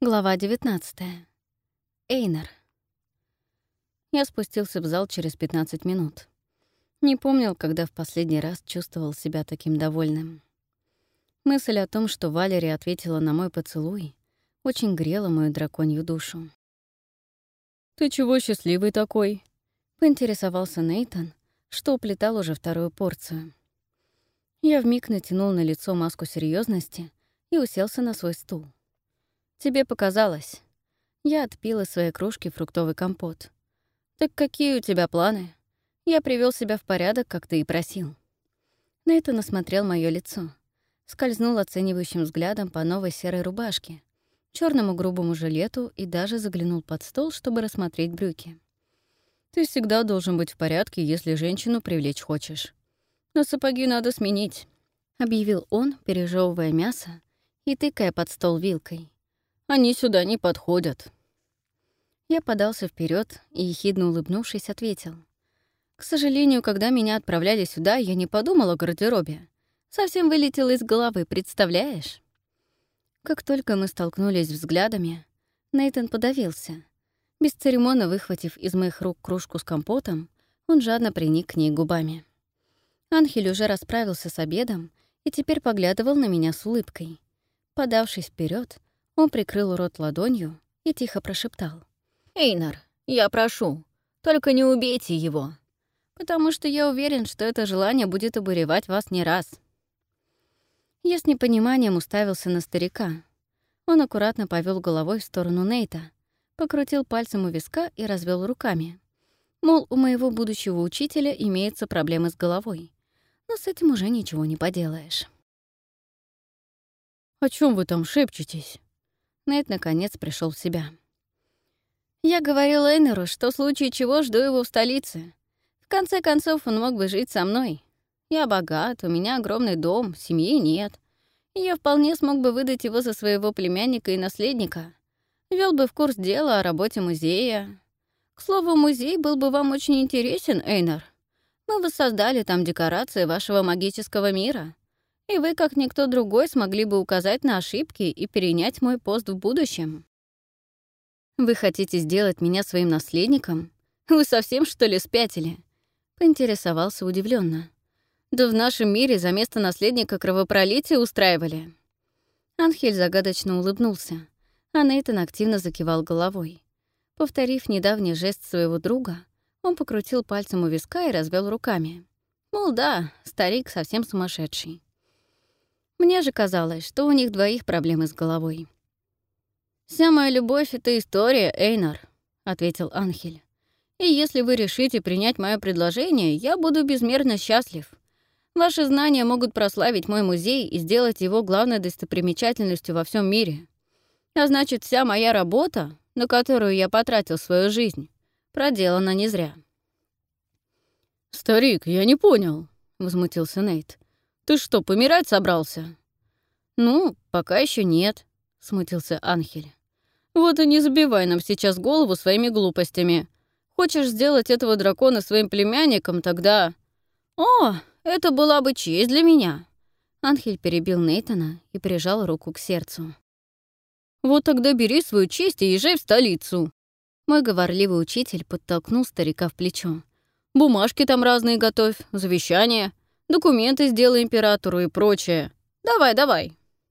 Глава 19. Эйнар. Я спустился в зал через 15 минут. Не помнил, когда в последний раз чувствовал себя таким довольным. Мысль о том, что Валерия ответила на мой поцелуй, очень грела мою драконью душу. «Ты чего счастливый такой?» — поинтересовался Нейтан, что уплетал уже вторую порцию. Я вмиг натянул на лицо маску серьезности и уселся на свой стул. «Тебе показалось». Я отпила из своей кружки фруктовый компот. «Так какие у тебя планы? Я привел себя в порядок, как ты и просил». Нейтан осмотрел моё лицо, скользнул оценивающим взглядом по новой серой рубашке, черному грубому жилету и даже заглянул под стол, чтобы рассмотреть брюки. «Ты всегда должен быть в порядке, если женщину привлечь хочешь. Но сапоги надо сменить», — объявил он, пережевывая мясо и тыкая под стол вилкой. «Они сюда не подходят». Я подался вперед и, ехидно улыбнувшись, ответил. «К сожалению, когда меня отправляли сюда, я не подумала о гардеробе. Совсем вылетело из головы, представляешь?» Как только мы столкнулись взглядами, Нейтан подавился. Бесцеремонно выхватив из моих рук кружку с компотом, он жадно приник к ней губами. Анхель уже расправился с обедом и теперь поглядывал на меня с улыбкой. Подавшись вперед, он прикрыл рот ладонью и тихо прошептал. «Эйнар, я прошу, только не убейте его, потому что я уверен, что это желание будет обуревать вас не раз». Я с непониманием уставился на старика. Он аккуратно повел головой в сторону Нейта, покрутил пальцем у виска и развел руками. Мол, у моего будущего учителя имеются проблемы с головой, но с этим уже ничего не поделаешь. «О чем вы там шепчетесь?» Нейт наконец пришел в себя. «Я говорил Эйнеру, что в случае чего жду его в столице. В конце концов, он мог бы жить со мной. Я богат, у меня огромный дом, семьи нет. И я вполне смог бы выдать его за своего племянника и наследника. Вел бы в курс дела о работе музея. К слову, музей был бы вам очень интересен, Эйнар. Мы воссоздали там декорации вашего магического мира. И вы, как никто другой, смогли бы указать на ошибки и перенять мой пост в будущем. Вы хотите сделать меня своим наследником? Вы совсем, что ли, спятили?» Поинтересовался удивленно. «Да в нашем мире за место наследника кровопролитие устраивали». Анхель загадочно улыбнулся, а Нейтан активно закивал головой. Повторив недавний жест своего друга, он покрутил пальцем у виска и развел руками. Мол, да, старик совсем сумасшедший. Мне же казалось, что у них двоих проблемы с головой. «Вся моя любовь — это история, Эйнар», — ответил Анхель. «И если вы решите принять мое предложение, я буду безмерно счастлив. Ваши знания могут прославить мой музей и сделать его главной достопримечательностью во всем мире. А значит, вся моя работа, на которую я потратил свою жизнь, проделана не зря». «Старик, я не понял», — возмутился Нейт. «Ты что, помирать собрался?» «Ну, пока еще нет», — смутился Анхель. «Вот и не забивай нам сейчас голову своими глупостями. Хочешь сделать этого дракона своим племянником, тогда...» «О, это была бы честь для меня!» Анхель перебил Нейтана и прижал руку к сердцу. «Вот тогда бери свою честь и езжай в столицу!» Мой говорливый учитель подтолкнул старика в плечо. «Бумажки там разные готовь, завещания, документы сделай императору и прочее. Давай, давай!»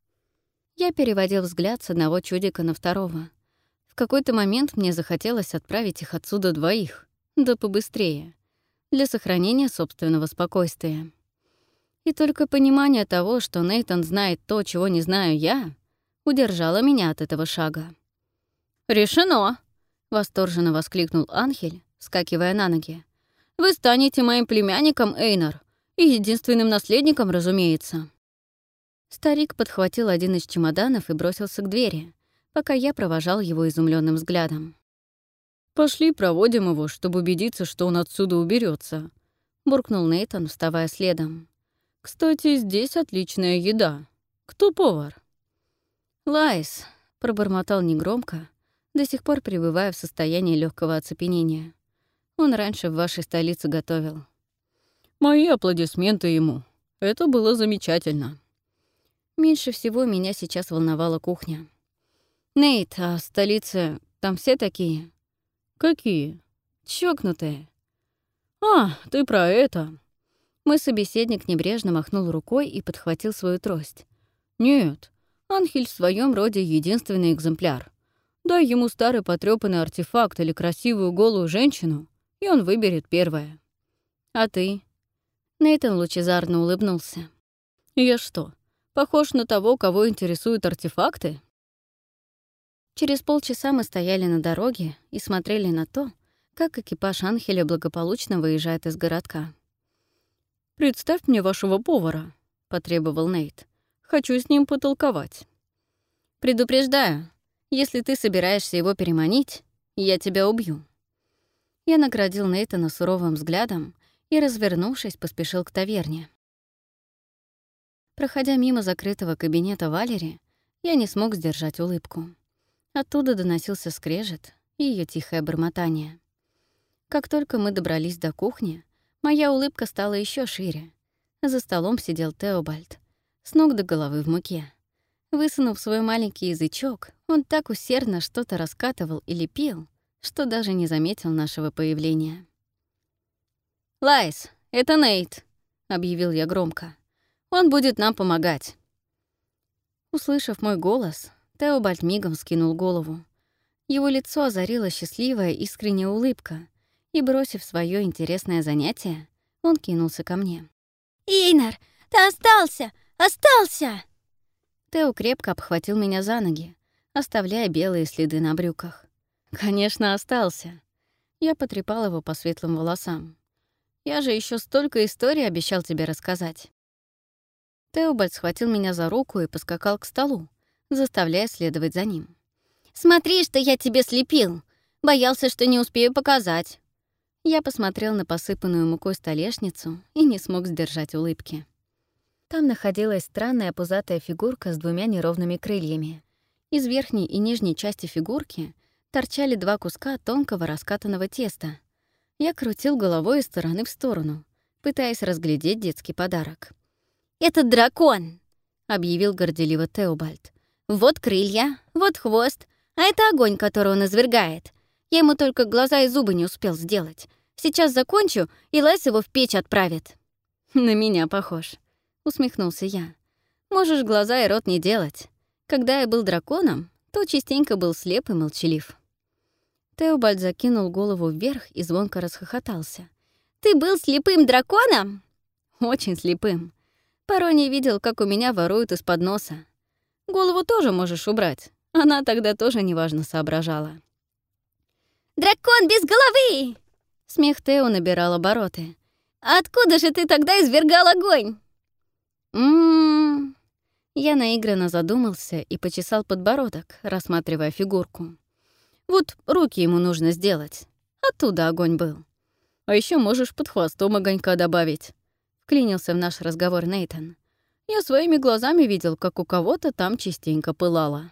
Я переводил взгляд с одного чудика на второго. В какой-то момент мне захотелось отправить их отсюда двоих, да побыстрее, для сохранения собственного спокойствия. И только понимание того, что Нейтан знает то, чего не знаю я, удержало меня от этого шага. «Решено!» — восторженно воскликнул Анхель, вскакивая на ноги. «Вы станете моим племянником, Эйнар, и единственным наследником, разумеется». Старик подхватил один из чемоданов и бросился к двери, пока я провожал его изумленным взглядом. «Пошли, проводим его, чтобы убедиться, что он отсюда уберется, буркнул Нейтан, вставая следом. «Кстати, здесь отличная еда. Кто повар?» «Лайс», — пробормотал негромко, до сих пор пребывая в состоянии легкого оцепенения. «Он раньше в вашей столице готовил». «Мои аплодисменты ему. Это было замечательно». Меньше всего меня сейчас волновала кухня. «Нейт, а в столице там все такие?» «Какие?» «Чокнутые». «А, ты про это?» Мой собеседник небрежно махнул рукой и подхватил свою трость. «Нет, Анхель в своем роде единственный экземпляр. Дай ему старый потрёпанный артефакт или красивую голую женщину, и он выберет первое. А ты?» Нейтан лучезарно улыбнулся. «Я что, похож на того, кого интересуют артефакты?» Через полчаса мы стояли на дороге и смотрели на то, как экипаж Анхеля благополучно выезжает из городка. «Представь мне вашего повара», — потребовал Нейт. «Хочу с ним потолковать». «Предупреждаю, если ты собираешься его переманить, я тебя убью». Я наградил Нейтана суровым взглядом и, развернувшись, поспешил к таверне. Проходя мимо закрытого кабинета Валери, я не смог сдержать улыбку. Оттуда доносился скрежет и ее тихое бормотание. Как только мы добрались до кухни, моя улыбка стала еще шире. За столом сидел Теобальд, с ног до головы в муке. Высунув свой маленький язычок, он так усердно что-то раскатывал и лепил, что даже не заметил нашего появления. «Лайс, это Нейт», — объявил я громко. «Он будет нам помогать». Услышав мой голос, Теобальд мигом скинул голову. Его лицо озарила счастливая искренняя улыбка, и, бросив свое интересное занятие, он кинулся ко мне. «Эйнар, ты остался! Остался!» Тео крепко обхватил меня за ноги, оставляя белые следы на брюках. «Конечно, остался». Я потрепал его по светлым волосам. «Я же еще столько историй обещал тебе рассказать». Теобальд схватил меня за руку и поскакал к столу, заставляя следовать за ним. «Смотри, что я тебе слепил! Боялся, что не успею показать!» Я посмотрел на посыпанную мукой столешницу и не смог сдержать улыбки. Там находилась странная пузатая фигурка с двумя неровными крыльями. Из верхней и нижней части фигурки торчали два куска тонкого раскатанного теста. Я крутил головой из стороны в сторону, пытаясь разглядеть детский подарок. «Это дракон!» — объявил горделиво Теобальд. «Вот крылья, вот хвост, а это огонь, который он извергает. Я ему только глаза и зубы не успел сделать. Сейчас закончу, и Лайс его в печь отправит». «На меня похож», — усмехнулся я. «Можешь глаза и рот не делать. Когда я был драконом, то частенько был слеп и молчалив». Теобальд закинул голову вверх и звонко расхохотался. «Ты был слепым драконом?» «Очень слепым. Порой не видел, как у меня воруют из-под носа. Голову тоже можешь убрать. Она тогда тоже неважно соображала». «Дракон без головы!» Смех Тео набирал обороты. «Откуда же ты тогда извергал огонь?» Я наигранно задумался и почесал подбородок, рассматривая фигурку. Вот руки ему нужно сделать. Оттуда огонь был. А еще можешь под хвостом огонька добавить. Вклинился в наш разговор Нейтан. Я своими глазами видел, как у кого-то там частенько пылало.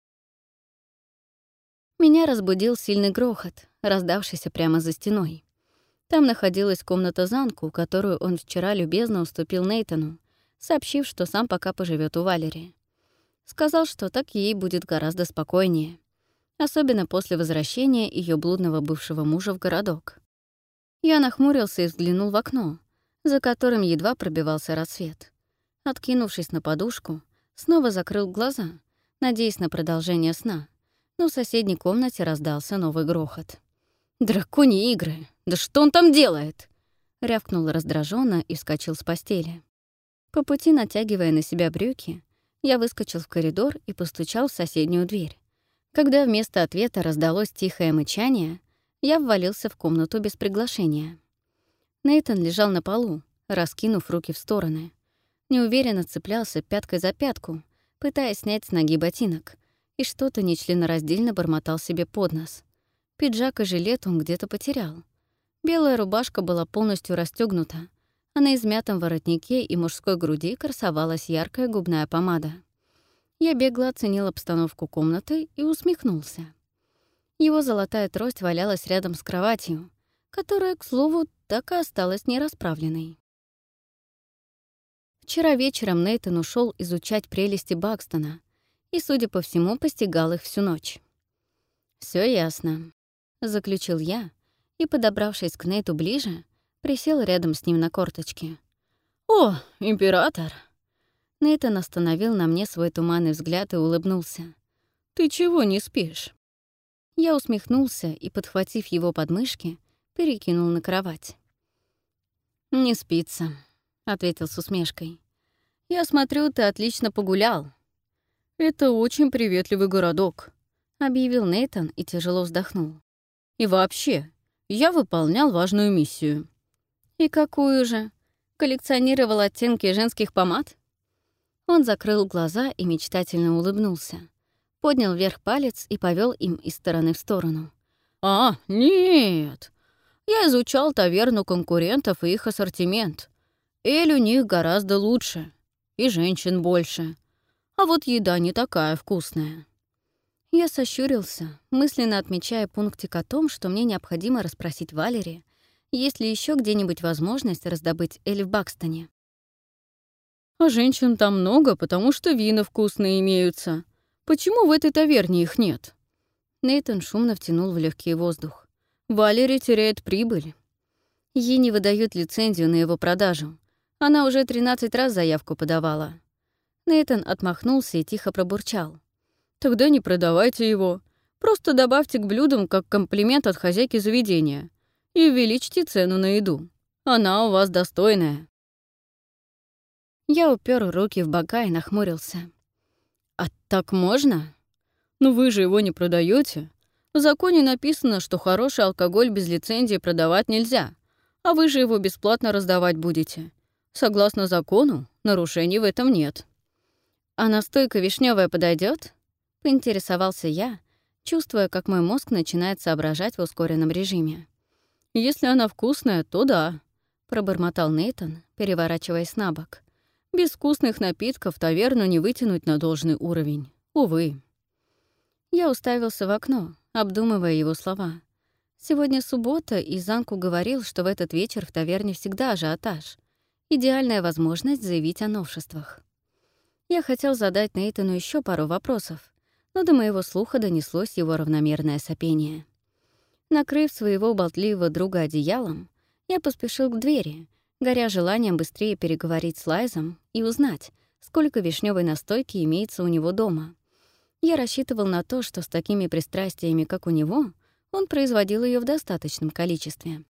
Меня разбудил сильный грохот, раздавшийся прямо за стеной. Там находилась комната Занку, которую он вчера любезно уступил Нейтану, сообщив, что сам пока поживет у Валери. Сказал, что так ей будет гораздо спокойнее, особенно после возвращения ее блудного бывшего мужа в городок. Я нахмурился и взглянул в окно, за которым едва пробивался рассвет. Откинувшись на подушку, снова закрыл глаза, надеясь на продолжение сна, но в соседней комнате раздался новый грохот. «Драконьи игры! Да что он там делает?» Рявкнул раздраженно и вскочил с постели. По пути, натягивая на себя брюки, я выскочил в коридор и постучал в соседнюю дверь. Когда вместо ответа раздалось тихое мычание, я ввалился в комнату без приглашения. Нейтан лежал на полу, раскинув руки в стороны. Неуверенно цеплялся пяткой за пятку, пытаясь снять с ноги ботинок, и что-то нечленораздельно бормотал себе под нос. Пиджак и жилет он где-то потерял. Белая рубашка была полностью расстёгнута, а на измятом воротнике и мужской груди красовалась яркая губная помада. Я бегло оценил обстановку комнаты и усмехнулся. Его золотая трость валялась рядом с кроватью, которая, к слову, так и осталась нерасправленной. Вчера вечером Нейтан ушел изучать прелести Бакстона, и, судя по всему, постигал их всю ночь. Все ясно», — заключил я, и, подобравшись к Нейту ближе, присел рядом с ним на корточки. «О, император!» Нейтан остановил на мне свой туманный взгляд и улыбнулся. «Ты чего не спишь?» Я усмехнулся и, подхватив его подмышки, перекинул на кровать. «Не спится», — ответил с усмешкой. «Я смотрю, ты отлично погулял». «Это очень приветливый городок», — объявил Нейтан и тяжело вздохнул. «И вообще, я выполнял важную миссию». «И какую же? Коллекционировал оттенки женских помад?» Он закрыл глаза и мечтательно улыбнулся. Поднял вверх палец и повел им из стороны в сторону. «А, нет! Я изучал таверну конкурентов и их ассортимент. Эль у них гораздо лучше, и женщин больше. А вот еда не такая вкусная». Я сощурился, мысленно отмечая пунктик о том, что мне необходимо расспросить Валери, есть ли еще где-нибудь возможность раздобыть Эль в Бакстоне. «А женщин там много, потому что вина вкусные имеются. Почему в этой таверне их нет?» Нейтан шумно втянул в легкий воздух. «Валери теряет прибыль. Ей не выдают лицензию на его продажу. Она уже 13 раз заявку подавала». Нейтан отмахнулся и тихо пробурчал. «Тогда не продавайте его. Просто добавьте к блюдам как комплимент от хозяйки заведения и увеличьте цену на еду. Она у вас достойная». Я упер руки в бока и нахмурился. «А так можно?» «Ну вы же его не продаете. В законе написано, что хороший алкоголь без лицензии продавать нельзя, а вы же его бесплатно раздавать будете. Согласно закону, нарушений в этом нет». «А настойка вишневая подойдет? Поинтересовался я, чувствуя, как мой мозг начинает соображать в ускоренном режиме. «Если она вкусная, то да», — пробормотал Нейтан, переворачиваясь на бок. «Без вкусных напитков таверну не вытянуть на должный уровень. Увы». Я уставился в окно, обдумывая его слова. Сегодня суббота, и Занку говорил, что в этот вечер в таверне всегда ажиотаж. Идеальная возможность заявить о новшествах. Я хотел задать Нейтану еще пару вопросов, но до моего слуха донеслось его равномерное сопение. Накрыв своего болтливого друга одеялом, я поспешил к двери, горя желанием быстрее переговорить с Лайзом и узнать, сколько вишневой настойки имеется у него дома. Я рассчитывал на то, что с такими пристрастиями, как у него, он производил ее в достаточном количестве.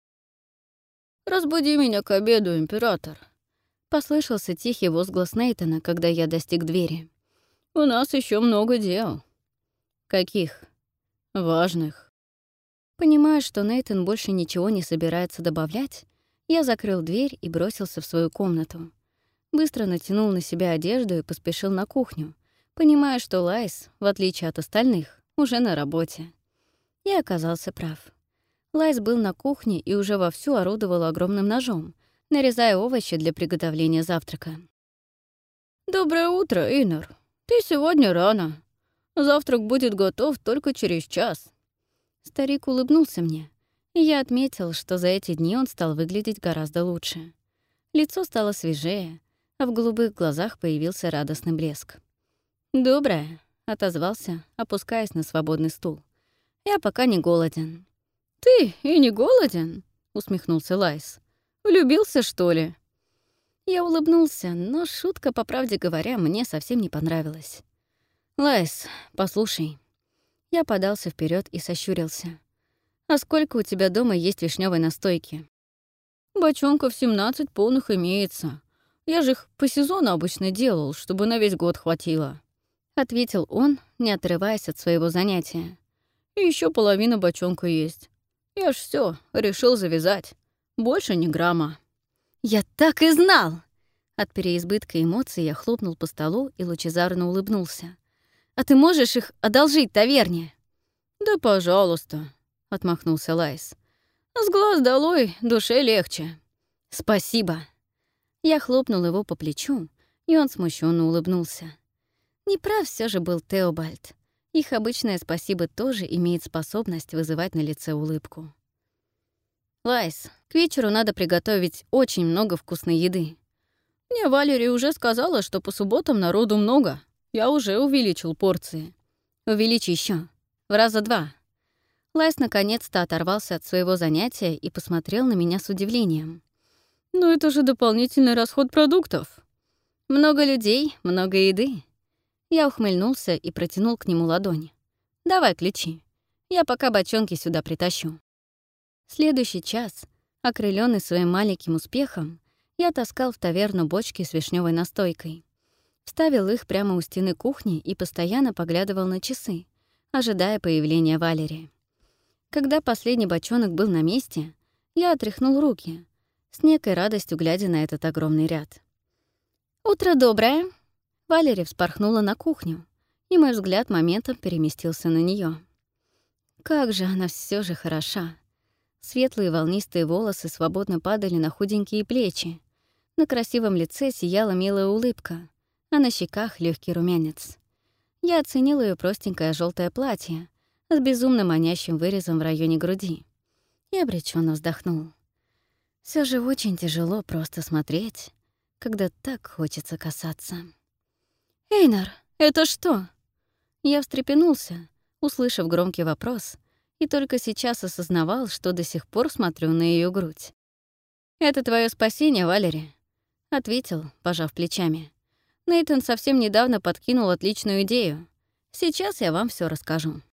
«Разбуди меня к обеду, император», — послышался тихий возглас Нейтана, когда я достиг двери. «У нас еще много дел». «Каких?» «Важных». Понимая, что Нейтан больше ничего не собирается добавлять, я закрыл дверь и бросился в свою комнату. Быстро натянул на себя одежду и поспешил на кухню, понимая, что Лайс, в отличие от остальных, уже на работе. Я оказался прав. Лайс был на кухне и уже вовсю орудовал огромным ножом, нарезая овощи для приготовления завтрака. «Доброе утро, Иннер. Ты сегодня рано. Завтрак будет готов только через час». Старик улыбнулся мне, и я отметил, что за эти дни он стал выглядеть гораздо лучше. Лицо стало свежее, а в голубых глазах появился радостный блеск. «Доброе», — отозвался, опускаясь на свободный стул. «Я пока не голоден». «Ты и не голоден?» — усмехнулся Лайс. «Влюбился, что ли?» Я улыбнулся, но шутка, по правде говоря, мне совсем не понравилась. «Лайс, послушай». Я подался вперед и сощурился. «А сколько у тебя дома есть вишневой настойки?» «Бочонков 17 полных имеется. Я же их по сезону обычно делал, чтобы на весь год хватило», — ответил он, не отрываясь от своего занятия. «И еще половина бочонка есть. Я ж все решил завязать. Больше ни грамма». «Я так и знал!» От переизбытка эмоций я хлопнул по столу и лучезарно улыбнулся. «А ты можешь их одолжить таверне?» «Да, пожалуйста», — отмахнулся Лайс. «С глаз долой, душе легче». «Спасибо». Я хлопнул его по плечу, и он смущенно улыбнулся. Неправ все же был Теобальд. Их обычное спасибо тоже имеет способность вызывать на лице улыбку. «Лайс, к вечеру надо приготовить очень много вкусной еды. Мне Валери уже сказала, что по субботам народу много. Я уже увеличил порции. Увеличь еще. В раза 2. Лайс наконец-то оторвался от своего занятия и посмотрел на меня с удивлением. Но это же дополнительный расход продуктов. Много людей, много еды. Я ухмыльнулся и протянул к нему ладонь. Давай ключи. Я пока бочонки сюда притащу. Следующий час, окрылённый своим маленьким успехом, я таскал в таверну бочки с вишневой настойкой. Вставил их прямо у стены кухни и постоянно поглядывал на часы, ожидая появления Валери. Когда последний бочонок был на месте, я отряхнул руки, с некой радостью глядя на этот огромный ряд. «Утро доброе!» Валери вспорхнула на кухню, и мой взгляд моментом переместился на нее. Как же она все же хороша! Светлые волнистые волосы свободно падали на худенькие плечи. На красивом лице сияла милая улыбка, а на щеках легкий румянец. Я оценила ее простенькое желтое платье с безумно манящим вырезом в районе груди и обреченно вздохнул. Все же очень тяжело просто смотреть, когда так хочется касаться. «Эйнар, это что?» Я встрепенулся, услышав громкий вопрос, и только сейчас осознавал, что до сих пор смотрю на ее грудь. «Это твое спасение, Валери», — ответил, пожав плечами. «Нейтан совсем недавно подкинул отличную идею. Сейчас я вам все расскажу».